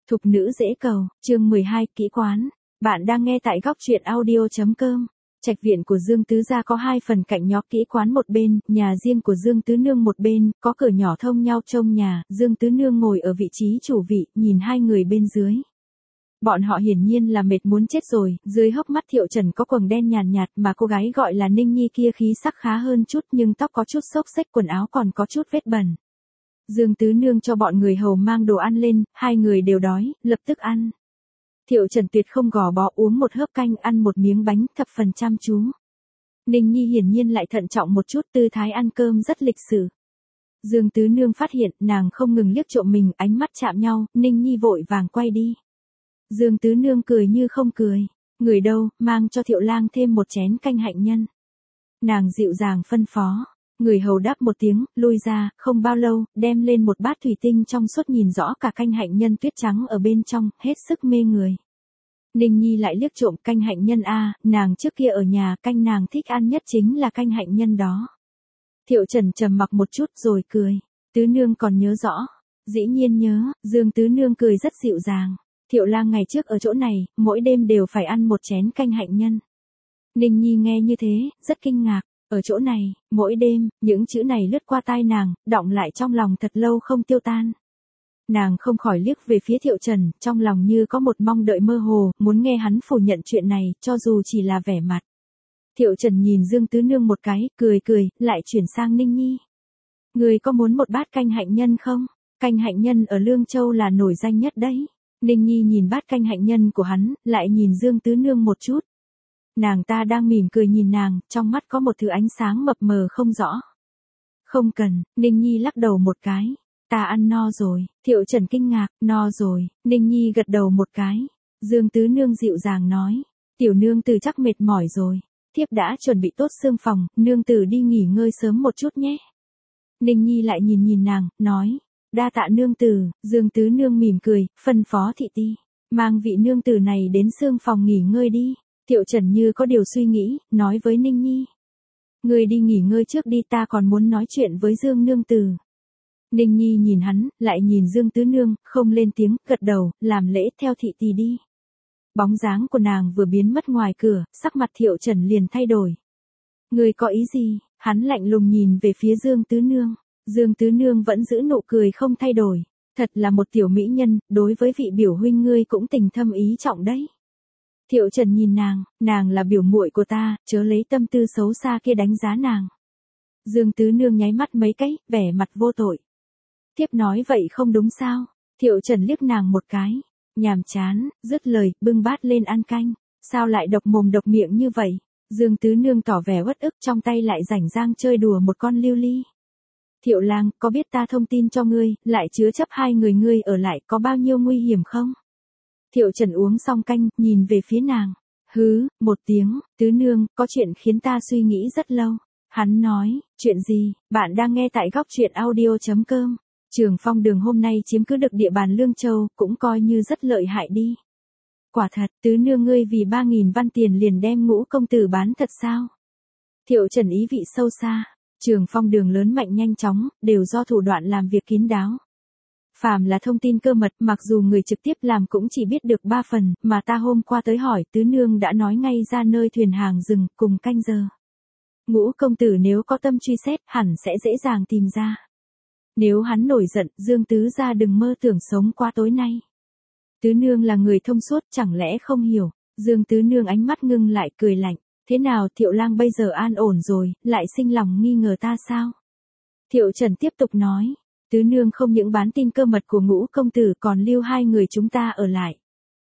Thục nữ dễ cầu, chương 12, kỹ quán. Bạn đang nghe tại góc truyện audio.com. Trạch viện của Dương Tứ gia có hai phần cạnh nhỏ, kỹ quán một bên, nhà riêng của Dương Tứ Nương một bên, có cửa nhỏ thông nhau trông nhà. Dương Tứ Nương ngồi ở vị trí chủ vị, nhìn hai người bên dưới. Bọn họ hiển nhiên là mệt muốn chết rồi, dưới hốc mắt Thiệu Trần có quầng đen nhàn nhạt mà cô gái gọi là Ninh Nhi kia khí sắc khá hơn chút nhưng tóc có chút xốc xếch, quần áo còn có chút vết bẩn. Dương Tứ Nương cho bọn người hầu mang đồ ăn lên, hai người đều đói, lập tức ăn. Thiệu Trần tuyệt không gò bó, uống một hớp canh, ăn một miếng bánh, thập phần chăm chú. Ninh Nhi hiển nhiên lại thận trọng một chút, tư thái ăn cơm rất lịch sự. Dương Tứ Nương phát hiện, nàng không ngừng liếc trộm mình, ánh mắt chạm nhau, Ninh Nhi vội vàng quay đi. Dương Tứ Nương cười như không cười. Người đâu, mang cho Thiệu Lang thêm một chén canh hạnh nhân. Nàng dịu dàng phân phó. Người hầu đáp một tiếng, lui ra, không bao lâu, đem lên một bát thủy tinh trong suốt, nhìn rõ cả canh hạnh nhân tuyết trắng ở bên trong, hết sức mê người. Ninh Nhi lại liếc trộm, canh hạnh nhân a, nàng trước kia ở nhà, canh nàng thích ăn nhất chính là canh hạnh nhân đó. Thiệu Trần trầm mặc một chút rồi cười. Tứ Nương còn nhớ rõ. Dĩ nhiên nhớ. Dương Tứ Nương cười rất dịu dàng. Thiệu Lang ngày trước ở chỗ này, mỗi đêm đều phải ăn một chén canh hạnh nhân. Ninh Nhi nghe như thế, rất kinh ngạc. Ở chỗ này, mỗi đêm, những chữ này lướt qua tai nàng, đọng lại trong lòng thật lâu không tiêu tan. Nàng không khỏi liếc về phía Thiệu Trần, trong lòng như có một mong đợi mơ hồ, muốn nghe hắn phủ nhận chuyện này, cho dù chỉ là vẻ mặt. Thiệu Trần nhìn Dương Tứ Nương một cái, cười cười, lại chuyển sang Ninh Nhi. Người có muốn một bát canh hạnh nhân không? Canh hạnh nhân ở Lương Châu là nổi danh nhất đấy. Ninh Nhi nhìn bát canh hạnh nhân của hắn, lại nhìn Dương Tứ Nương một chút. Nàng ta đang mỉm cười nhìn nàng, trong mắt có một thứ ánh sáng mập mờ không rõ. Không cần, Ninh Nhi lắc đầu một cái. Ta ăn no rồi. Thiệu Trần kinh ngạc, no rồi. Ninh Nhi gật đầu một cái. Dương Tứ Nương dịu dàng nói. Tiểu nương tử chắc mệt mỏi rồi. Thiếp đã chuẩn bị tốt xương phòng, nương tử đi nghỉ ngơi sớm một chút nhé. Ninh Nhi lại nhìn nàng, nói. Đa tạ nương tử. Dương Tứ Nương mỉm cười, phân phó thị ti. Mang vị nương tử này đến xương phòng nghỉ ngơi đi. Thiệu Trần như có điều suy nghĩ, nói với Ninh Nhi. Người đi nghỉ ngơi trước đi, ta còn muốn nói chuyện với Dương nương tử. Ninh Nhi nhìn hắn, lại nhìn Dương Tứ Nương, không lên tiếng, gật đầu, làm lễ theo thị tỳ đi. Bóng dáng của nàng vừa biến mất ngoài cửa, sắc mặt Thiệu Trần liền thay đổi. Người có ý gì? Hắn lạnh lùng nhìn về phía Dương Tứ Nương. Dương Tứ Nương vẫn giữ nụ cười không thay đổi. Thật là một tiểu mỹ nhân, đối với vị biểu huynh ngươi cũng tình thâm ý trọng đấy. Thiệu Trần nhìn nàng là biểu muội của ta, chớ lấy tâm tư xấu xa kia đánh giá nàng. Dương Tứ Nương nháy mắt mấy cái, vẻ mặt vô tội. Thiếp nói vậy không đúng sao? Thiệu Trần liếc nàng một cái, nhàm chán, dứt lời, bưng bát lên ăn canh. Sao lại độc mồm độc miệng như vậy? Dương Tứ Nương tỏ vẻ uất ức, trong tay lại rảnh rang chơi đùa một con lưu ly. Thiệu Lang, có biết ta thông tin cho ngươi, lại chứa chấp hai người ngươi ở lại có bao nhiêu nguy hiểm không? Thiệu Trần uống xong canh, nhìn về phía nàng. Hứ, một tiếng, Tứ Nương, có chuyện khiến ta suy nghĩ rất lâu. Hắn nói, chuyện gì? Bạn đang nghe tại góc truyện audio.com. Trường Phong Đường hôm nay chiếm cứ được địa bàn Lương Châu, cũng coi như rất lợi hại đi. Quả thật, Tứ Nương ngươi vì 3.000 văn tiền liền đem Ngũ công tử bán thật sao? Thiệu Trần ý vị sâu xa. Trường Phong Đường lớn mạnh nhanh chóng, đều do thủ đoạn làm việc kín đáo. Phàm là thông tin cơ mật, mặc dù người trực tiếp làm cũng chỉ biết được 3 phần, mà ta hôm qua tới hỏi, Tứ Nương đã nói ngay ra nơi thuyền hàng dừng, cùng canh giờ. Ngũ công tử nếu có tâm truy xét, hẳn sẽ dễ dàng tìm ra. Nếu hắn nổi giận, Dương Tứ gia đừng mơ tưởng sống qua tối nay. Tứ Nương là người thông suốt, chẳng lẽ không hiểu? Dương Tứ Nương ánh mắt ngưng lại, cười lạnh. Thế nào, Thiệu Lang bây giờ an ổn rồi, lại sinh lòng nghi ngờ ta sao? Thiệu Trần tiếp tục nói. Tứ Nương không những bán tin cơ mật của Ngũ công tử, còn lưu hai người chúng ta ở lại.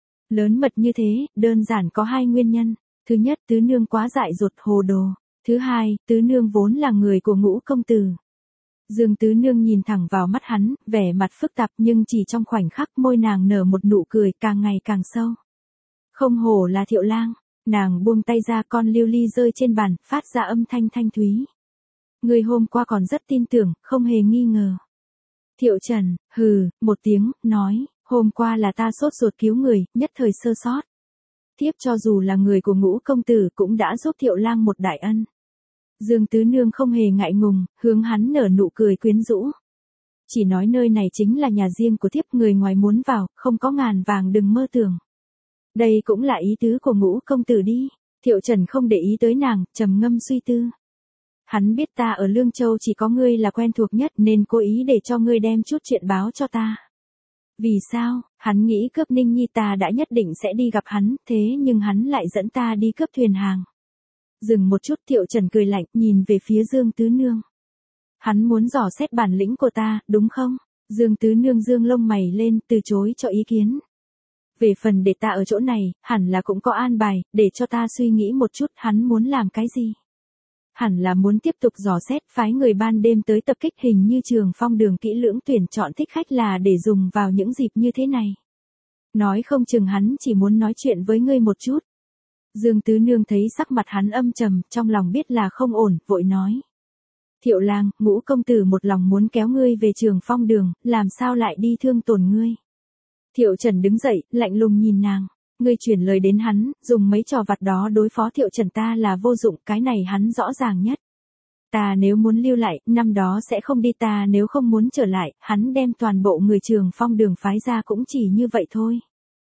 Lớn mật như thế, đơn giản có hai nguyên nhân. Thứ nhất, Tứ Nương quá dại dột hồ đồ. Thứ hai, Tứ Nương vốn là người của Ngũ công tử. Dương Tứ Nương nhìn thẳng vào mắt hắn, vẻ mặt phức tạp, nhưng chỉ trong khoảnh khắc môi nàng nở một nụ cười càng ngày càng sâu. Không hổ là Thiệu Lang. Nàng buông tay ra, con lưu ly rơi trên bàn, phát ra âm thanh thanh thúy. Người hôm qua còn rất tin tưởng, không hề nghi ngờ. Thiệu Trần, hừ, một tiếng, nói, hôm qua là ta sốt ruột cứu người, nhất thời sơ sót. Thiếp cho dù là người của Ngũ công tử cũng đã giúp Thiệu Lang một đại ân. Dương Tứ Nương không hề ngại ngùng, hướng hắn nở nụ cười quyến rũ. Chỉ nói nơi này chính là nhà riêng của thiếp, người ngoài muốn vào, không có ngàn vàng đừng mơ tưởng. Đây cũng là ý tứ của Ngũ công tử đi. Thiệu Trần không để ý tới nàng, trầm ngâm suy tư. Hắn biết ta ở Lương Châu chỉ có ngươi là quen thuộc nhất nên cố ý để cho ngươi đem chút chuyện báo cho ta. Vì sao? Hắn nghĩ cướp Ninh Nhi ta đã nhất định sẽ đi gặp hắn, thế nhưng hắn lại dẫn ta đi cướp thuyền hàng. Dừng một chút, Thiệu Trần cười lạnh, nhìn về phía Dương Tứ Nương. Hắn muốn dò xét bản lĩnh của ta, đúng không? Dương Tứ Nương dương lông mày lên, từ chối cho ý kiến. Về phần để ta ở chỗ này, hẳn là cũng có an bài, để cho ta suy nghĩ một chút hắn muốn làm cái gì. Hẳn là muốn tiếp tục dò xét, phái người ban đêm tới tập kích, hình như Trường Phong Đường kỹ lưỡng tuyển chọn thích khách là để dùng vào những dịp như thế này. Nói không chừng hắn chỉ muốn nói chuyện với ngươi một chút. Dương Tứ Nương thấy sắc mặt hắn âm trầm, trong lòng biết là không ổn, vội nói. Thiệu lang, Ngũ công tử một lòng muốn kéo ngươi về Trường Phong Đường, làm sao lại đi thương tổn ngươi. Thiệu Trần đứng dậy, lạnh lùng nhìn nàng. Ngươi chuyển lời đến hắn, dùng mấy trò vặt đó đối phó Thiệu Trần ta là vô dụng, cái này hắn rõ ràng nhất. Ta nếu muốn lưu lại, năm đó sẽ không đi, ta nếu không muốn trở lại, hắn đem toàn bộ người Trường Phong Đường phái ra cũng chỉ như vậy thôi.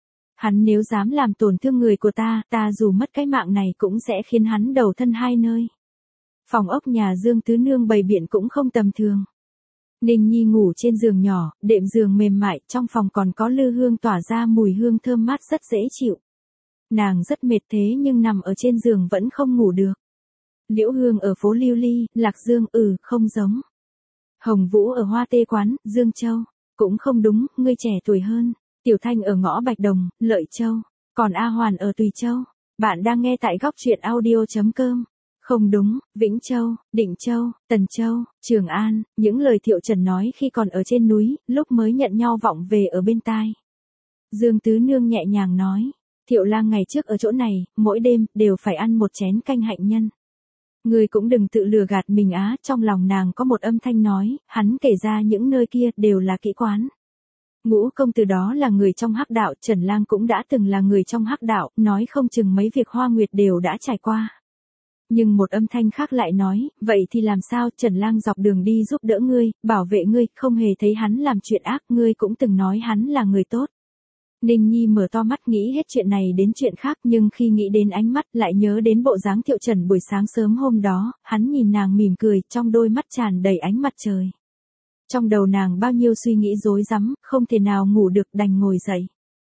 Hắn nếu dám làm tổn thương người của ta, ta dù mất cái mạng này cũng sẽ khiến hắn đầu thân hai nơi. Phòng ốc nhà Dương Tứ Nương bày biện cũng không tầm thường. Ninh Nhi ngủ trên giường nhỏ, đệm giường mềm mại, trong phòng còn có lư hương tỏa ra mùi hương thơm mát rất dễ chịu. Nàng rất mệt thế nhưng nằm ở trên giường vẫn không ngủ được. Liễu Hương ở phố Lưu Ly, Lạc Dương, không giống. Hồng Vũ ở Hoa Tê Quán, Dương Châu, cũng không đúng, ngươi trẻ tuổi hơn. Tiểu Thanh ở ngõ Bạch Đồng, Lợi Châu, còn A Hoàn ở Tùy Châu. Bạn đang nghe tại góc truyện audio.com. Không đúng, Vĩnh Châu, Định Châu, Tần Châu, Trường An, những lời Thiệu Trần nói khi còn ở trên núi, lúc mới nhận nhau vọng về ở bên tai. Dương Tứ Nương nhẹ nhàng nói, Thiệu lang ngày trước ở chỗ này, mỗi đêm, đều phải ăn một chén canh hạnh nhân. Ngươi cũng đừng tự lừa gạt mình á, trong lòng nàng có một âm thanh nói, hắn kể ra những nơi kia, đều là kỹ quán. Ngũ công tử đó là người trong hắc đạo, Trần lang cũng đã từng là người trong hắc đạo, nói không chừng mấy việc Hoa Nguyệt đều đã trải qua. Nhưng một âm thanh khác lại nói, vậy thì làm sao, Trần lang dọc đường đi giúp đỡ ngươi, bảo vệ ngươi, không hề thấy hắn làm chuyện ác, ngươi cũng từng nói hắn là người tốt. Ninh Nhi mở to mắt nghĩ hết chuyện này đến chuyện khác, nhưng khi nghĩ đến ánh mắt lại nhớ đến bộ dáng Thiệu Trần buổi sáng sớm hôm đó, hắn nhìn nàng mỉm cười, trong đôi mắt tràn đầy ánh mặt trời. Trong đầu nàng bao nhiêu suy nghĩ rối rắm, không thể nào ngủ được, đành ngồi dậy.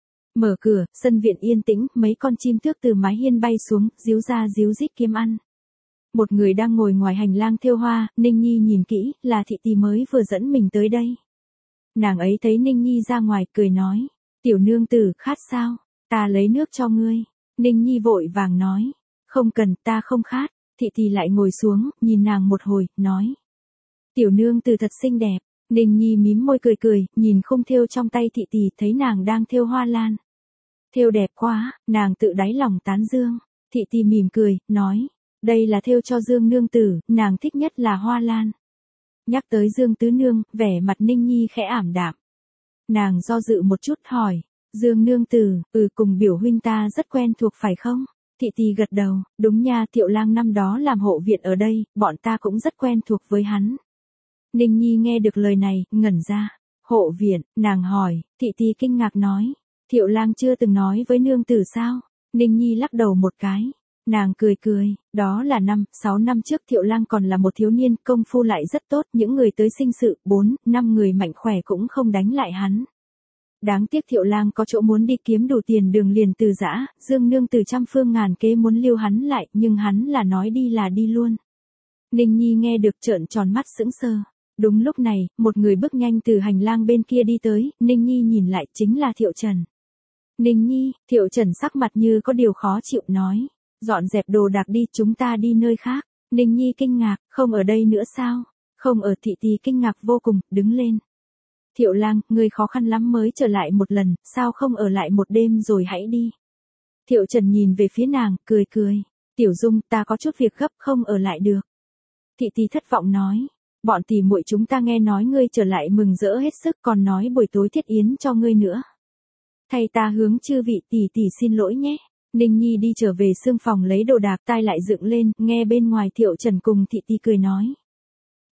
Mở cửa, sân viện yên tĩnh, mấy con chim tước từ mái hiên bay xuống, ríu ra ríu rít kiếm ăn. Một người đang ngồi ngoài hành lang thêu hoa, Ninh Nhi nhìn kỹ, là thị tỳ mới vừa dẫn mình tới đây. Nàng ấy thấy Ninh Nhi ra ngoài, cười nói, tiểu nương tử, khát sao? Ta lấy nước cho ngươi. Ninh Nhi vội vàng nói, không cần, ta không khát. Thị tỳ lại ngồi xuống, nhìn nàng một hồi, nói, tiểu nương tử thật xinh đẹp. Ninh Nhi mím môi cười cười, nhìn khung thêu trong tay thị tỳ, thấy nàng đang thêu hoa lan. Thêu đẹp quá, nàng tự đáy lòng tán dương. Thị tỳ mỉm cười, nói, đây là thêu cho Dương nương tử, nàng thích nhất là hoa lan. Nhắc tới Dương Tứ Nương, vẻ mặt Ninh Nhi khẽ ảm đạm. Nàng do dự một chút hỏi, Dương nương tử, cùng biểu huynh ta rất quen thuộc phải không? Thị tỳ gật đầu, đúng nha, Thiệu lang năm đó làm hộ viện ở đây, bọn ta cũng rất quen thuộc với hắn. Ninh Nhi nghe được lời này, ngẩn ra. Hộ viện, nàng hỏi, thị tỳ kinh ngạc nói, Thiệu lang chưa từng nói với nương tử sao? Ninh Nhi lắc đầu một cái. Nàng cười cười, đó là 6 năm trước Thiệu lang còn là một thiếu niên, công phu lại rất tốt, những người tới sinh sự, 4-5 người mạnh khỏe cũng không đánh lại hắn. Đáng tiếc Thiệu lang có chỗ muốn đi kiếm đủ tiền đường liền từ giã, Dương nương từ trăm phương ngàn kế muốn lưu hắn lại, nhưng hắn là đi luôn. Ninh Nhi nghe được trợn tròn mắt sững sờ. Đúng lúc này, một người bước nhanh từ hành lang bên kia đi tới, Ninh Nhi nhìn lại chính là Thiệu Trần. Ninh Nhi, Thiệu Trần sắc mặt như có điều khó chịu nói, dọn dẹp đồ đạc đi, chúng ta đi nơi khác. Ninh Nhi kinh ngạc, không ở đây nữa sao? Không ở. Thị tỳ kinh ngạc vô cùng, đứng lên. Thiệu lang, ngươi khó khăn lắm mới trở lại một lần, sao không ở lại một đêm rồi hãy đi. Thiệu Trần nhìn về phía nàng, cười cười. Tiểu Dung, ta có chút việc gấp không ở lại được. Thị tỳ thất vọng nói, bọn tỷ muội chúng ta nghe nói ngươi trở lại mừng rỡ hết sức, còn nói buổi tối thiết yến cho ngươi nữa. Thay ta hướng chư vị tỷ tỷ xin lỗi nhé. Ninh Nhi đi trở về xương phòng lấy đồ đạc, tai lại dựng lên, nghe bên ngoài Thiệu Trần cùng thị tỳ cười nói.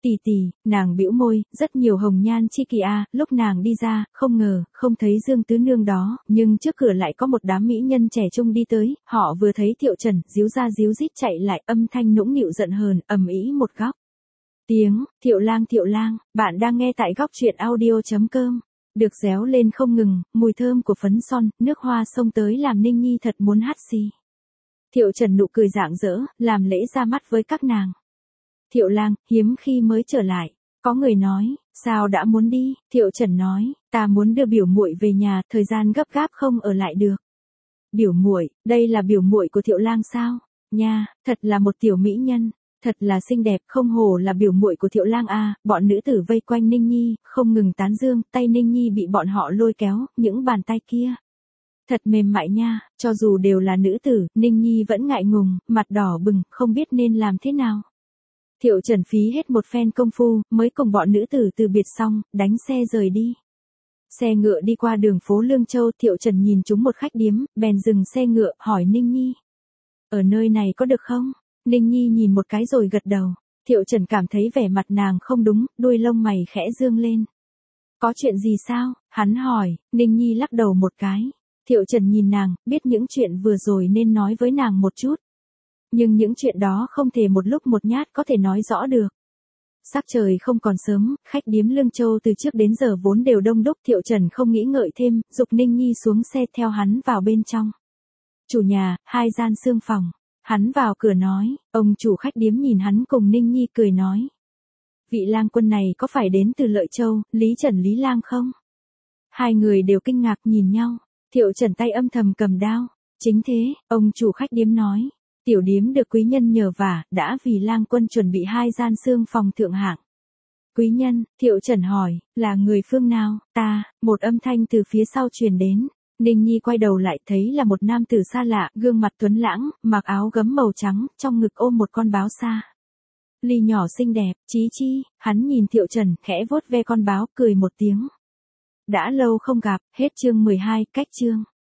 Tỷ tỷ, nàng bĩu môi, rất nhiều hồng nhan chi kỷ a, lúc nàng đi ra, không ngờ, không thấy Dương Tứ Nương đó, nhưng trước cửa lại có một đám mỹ nhân trẻ trung đi tới, họ vừa thấy Thiệu Trần, díu ra díu dít chạy lại, âm thanh nũng nịu giận hờn, ầm ĩ một góc. Tiếng, Thiệu Lang, bạn đang nghe tại góc truyện audio.com. Được réo lên không ngừng, mùi thơm của phấn son, nước hoa xông tới làm Ninh Nhi thật muốn hắt xì. Thiệu Trần nụ cười rạng rỡ, làm lễ ra mắt với các nàng. Thiệu Lang, hiếm khi mới trở lại. Có người nói, sao đã muốn đi? Thiệu Trần nói, ta muốn đưa biểu muội về nhà, thời gian gấp gáp không ở lại được. Biểu muội, đây là biểu muội của Thiệu Lang sao? Nha, thật là một tiểu mỹ nhân, thật là xinh đẹp, không hổ là biểu muội của Thiệu Lang a. Bọn nữ tử vây quanh Ninh Nhi, không ngừng tán dương, tay Ninh Nhi bị bọn họ lôi kéo, những bàn tay kia thật mềm mại nha, cho dù đều là nữ tử, Ninh Nhi vẫn ngại ngùng, mặt đỏ bừng, không biết nên làm thế nào. Thiệu Trần phí hết một phen công phu, mới cùng bọn nữ tử từ biệt xong, đánh xe rời đi. Xe ngựa đi qua đường phố Lương Châu, Thiệu Trần nhìn chúng một khách điếm, bèn dừng xe ngựa, hỏi Ninh Nhi. Ở nơi này có được không? Ninh Nhi nhìn một cái rồi gật đầu. Thiệu Trần cảm thấy vẻ mặt nàng không đúng, đuôi lông mày khẽ dương lên. Có chuyện gì sao? Hắn hỏi, Ninh Nhi lắc đầu một cái. Thiệu Trần nhìn nàng, biết những chuyện vừa rồi nên nói với nàng một chút. Nhưng những chuyện đó không thể một lúc một nhát có thể nói rõ được. Sắc trời không còn sớm, khách điếm Lương Châu từ trước đến giờ vốn đều đông đúc. Thiệu Trần không nghĩ ngợi thêm, giục Ninh Nhi xuống xe theo hắn vào bên trong. Chủ nhà, 2 gian xương phòng. Hắn vào cửa nói, ông chủ khách điếm nhìn hắn cùng Ninh Nhi cười nói. Vị lang quân này có phải đến từ Lợi Châu, Lý Trần Lý Lang không? Hai người đều kinh ngạc nhìn nhau. Thiệu Trần tay âm thầm cầm đao. Chính thế, ông chủ khách điếm nói. Tiểu điếm được quý nhân nhờ vả, đã vì lang quân chuẩn bị 2 gian xương phòng thượng hạng. Quý nhân, Thiệu Trần hỏi, là người phương nào? Ta, một âm thanh từ phía sau truyền đến. Ninh Nhi quay đầu lại thấy là một nam tử xa lạ, gương mặt tuấn lãng, mặc áo gấm màu trắng, trong ngực ôm một con báo xa. Ly nhỏ xinh đẹp, Chí Chi, hắn nhìn Thiệu Trần, khẽ vuốt ve con báo, cười một tiếng. Đã lâu không gặp, hết chương 12, cách chương.